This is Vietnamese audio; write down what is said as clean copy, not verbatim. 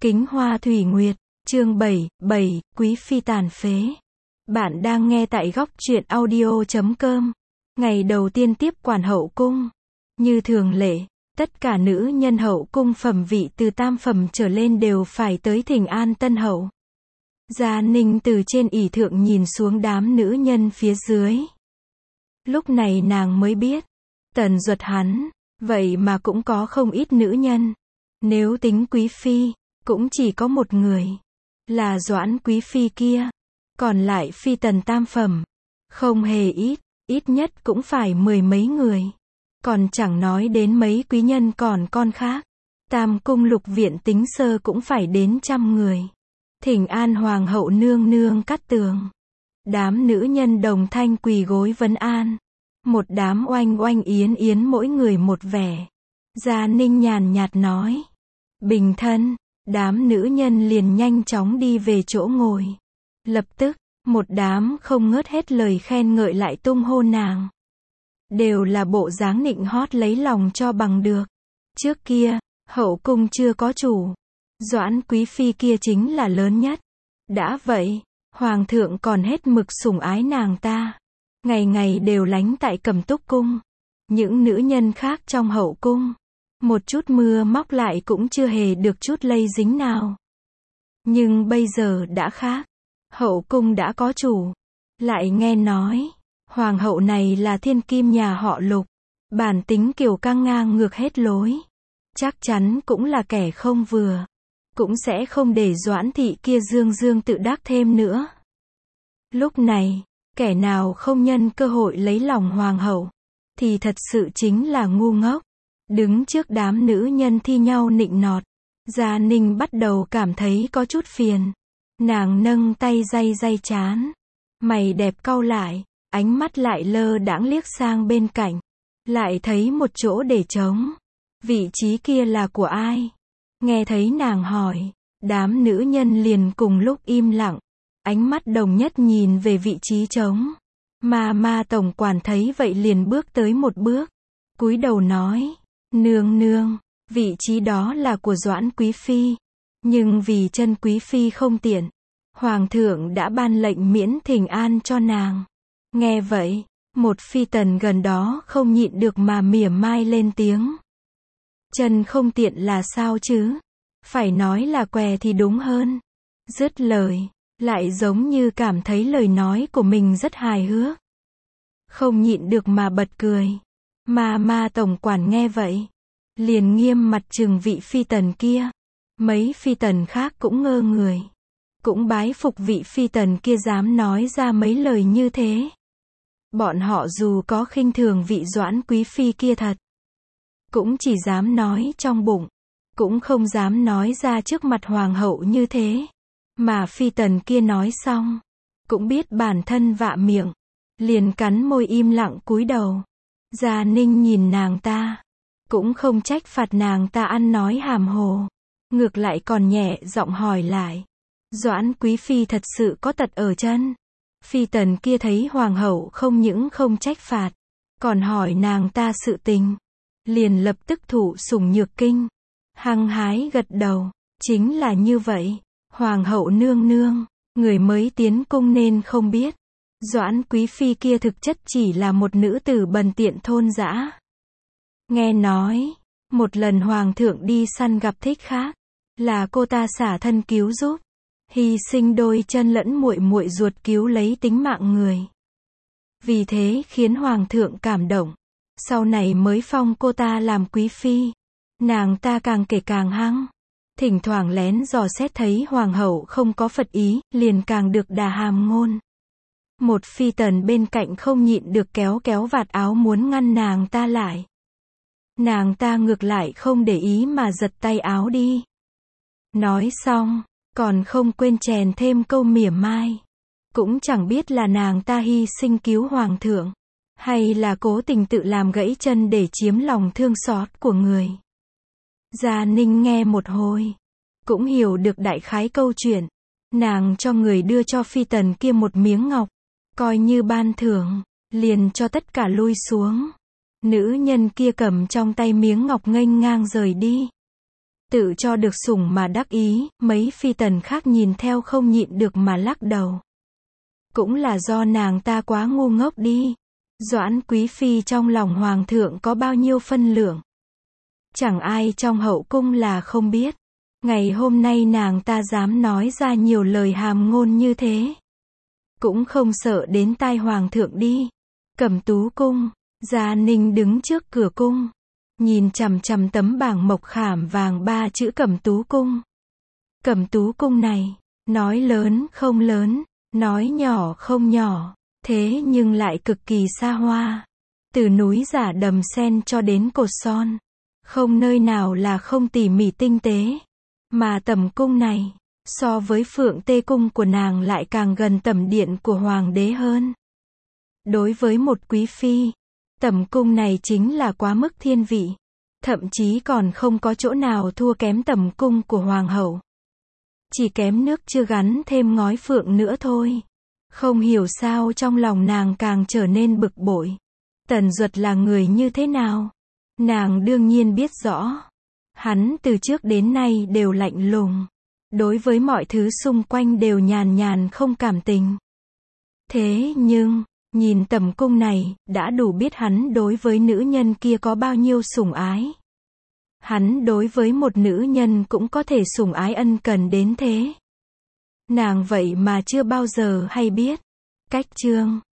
Kính Hoa Thủy Nguyệt, chương 7, Quý Phi tàn phế. Bạn đang nghe tại góc truyện audio.com. Ngày đầu tiên tiếp quản hậu cung. Như thường lệ, tất cả nữ nhân hậu cung phẩm vị từ tam phẩm trở lên đều phải tới thỉnh an tân hậu. Gia Ninh từ trên ỷ thượng nhìn xuống đám nữ nhân phía dưới. Lúc này nàng mới biết, Tần Duật hắn, vậy mà cũng có không ít nữ nhân. Nếu tính Quý Phi, cũng chỉ có một người, là Doãn Quý Phi kia. Còn lại phi tần tam phẩm, không hề ít, ít nhất cũng phải 10 mấy người. Còn chẳng nói đến mấy quý nhân còn con khác. Tam cung lục viện tính sơ cũng phải đến 100 người. Thỉnh an hoàng hậu nương nương Cát Tường. Đám nữ nhân đồng thanh quỳ gối vấn an. Một đám oanh oanh yến yến mỗi người một vẻ. Gia Ninh nhàn nhạt nói. Bình thân. Đám nữ nhân liền nhanh chóng đi về chỗ ngồi. Lập tức, một đám không ngớt hết lời khen ngợi lại tung hô nàng. Đều là bộ dáng nịnh hót lấy lòng cho bằng được. Trước kia, hậu cung chưa có chủ. Doãn Quý Phi kia chính là lớn nhất. Đã vậy, hoàng thượng còn hết mực sủng ái nàng ta. Ngày ngày đều lánh tại Cẩm Túc cung. Những nữ nhân khác trong hậu cung, một chút mưa móc lại cũng chưa hề được chút lây dính nào. Nhưng bây giờ đã khác. Hậu cung đã có chủ. Lại nghe nói, hoàng hậu này là thiên kim nhà họ Lục. Bản tính kiều căng ngang ngược hết lối. Chắc chắn cũng là kẻ không vừa. Cũng sẽ không để Doãn thị kia dương dương tự đắc thêm nữa. Lúc này, kẻ nào không nhân cơ hội lấy lòng hoàng hậu, thì thật sự chính là ngu ngốc. Đứng trước đám nữ nhân thi nhau nịnh nọt, Gia Ninh bắt đầu cảm thấy có chút phiền. Nàng nâng tay day day trán, mày đẹp cau lại, ánh mắt lại lơ đãng liếc sang bên cạnh, lại thấy một chỗ để trống. Vị trí kia là của ai? Nghe thấy nàng hỏi, đám nữ nhân liền cùng lúc im lặng, ánh mắt đồng nhất nhìn về vị trí trống. Ma tổng quản thấy vậy liền bước tới một bước, cúi đầu nói, nương nương, vị trí đó là của Doãn Quý Phi. Nhưng vì chân Quý Phi không tiện, hoàng thượng đã ban lệnh miễn thỉnh an cho nàng. Nghe vậy, một phi tần gần đó không nhịn được mà mỉa mai lên tiếng. Chân không tiện là sao chứ? Phải nói là què thì đúng hơn. Dứt lời, lại giống như cảm thấy lời nói của mình rất hài hước. Không nhịn được mà bật cười. Ma tổng quản nghe vậy, liền nghiêm mặt trừng vị phi tần kia. Mấy phi tần khác cũng ngơ người. Cũng bái phục vị phi tần kia dám nói ra mấy lời như thế. Bọn họ dù có khinh thường vị Doãn Quý Phi kia thật, cũng chỉ dám nói trong bụng, cũng không dám nói ra trước mặt hoàng hậu như thế. Mà phi tần kia nói xong, cũng biết bản thân vạ miệng, liền cắn môi im lặng cúi đầu. Gia Ninh nhìn nàng ta, cũng không trách phạt nàng ta ăn nói hàm hồ. Ngược lại còn nhẹ giọng hỏi lại. Doãn Quý Phi thật sự có tật ở chân? Phi tần kia thấy hoàng hậu không những không trách phạt, còn hỏi nàng ta sự tình. Liền lập tức thụ sủng nhược kinh. Hăng hái gật đầu. Chính là như vậy. Hoàng hậu nương nương, người mới tiến cung nên không biết. Doãn Quý Phi kia thực chất chỉ là một nữ tử bần tiện thôn dã. Nghe nói, một lần hoàng thượng đi săn gặp thích khác, là cô ta xả thân cứu giúp, hy sinh đôi chân lẫn muội muội ruột cứu lấy tính mạng người. Vì thế khiến hoàng thượng cảm động, sau này mới phong cô ta làm quý phi. Nàng ta càng kể càng hăng, thỉnh thoảng lén dò xét thấy hoàng hậu không có phật ý, liền càng được đà hàm ngôn. Một phi tần bên cạnh không nhịn được kéo vạt áo muốn ngăn nàng ta lại. Nàng ta ngược lại không để ý mà giật tay áo đi. Nói xong, còn không quên chèn thêm câu mỉa mai. Cũng chẳng biết là nàng ta hy sinh cứu hoàng thượng, hay là cố tình tự làm gãy chân để chiếm lòng thương xót của người. Gia Ninh nghe một hồi, cũng hiểu được đại khái câu chuyện. Nàng cho người đưa cho phi tần kia một miếng ngọc, coi như ban thưởng, liền cho tất cả lui xuống. Nữ nhân kia cầm trong tay miếng ngọc nghênh ngang rời đi. Tự cho được sủng mà đắc ý, mấy phi tần khác nhìn theo không nhịn được mà lắc đầu. Cũng là do nàng ta quá ngu ngốc đi. Doãn quý phi trong lòng hoàng thượng có bao nhiêu phân lượng. Chẳng ai trong hậu cung là không biết. Ngày hôm nay nàng ta dám nói ra nhiều lời hàm ngôn như thế. Cũng không sợ đến tai hoàng thượng đi. Cẩm Tú cung, Gia Ninh đứng trước cửa cung. Nhìn chằm chằm tấm bảng mộc khảm vàng 3 chữ Cẩm Tú cung. Cẩm Tú cung này, nói lớn không lớn, nói nhỏ không nhỏ, thế nhưng lại cực kỳ xa hoa. Từ núi giả đầm sen cho đến cột son, không nơi nào là không tỉ mỉ tinh tế. Mà tẩm cung này, so với Phượng Tê cung của nàng lại càng gần tẩm điện của hoàng đế hơn. Đối với một quý phi, tẩm cung này chính là quá mức thiên vị. Thậm chí còn không có chỗ nào thua kém tẩm cung của hoàng hậu. Chỉ kém nước chưa gắn thêm ngói phượng nữa thôi. Không hiểu sao trong lòng nàng càng trở nên bực bội. Tần Duật là người như thế nào? Nàng đương nhiên biết rõ. Hắn từ trước đến nay đều lạnh lùng. Đối với mọi thứ xung quanh đều nhàn nhàn không cảm tình. Thế nhưng, nhìn tẩm cung này, đã đủ biết hắn đối với nữ nhân kia có bao nhiêu sủng ái. Hắn đối với một nữ nhân cũng có thể sủng ái ân cần đến thế. Nàng vậy mà chưa bao giờ hay biết. Cách chương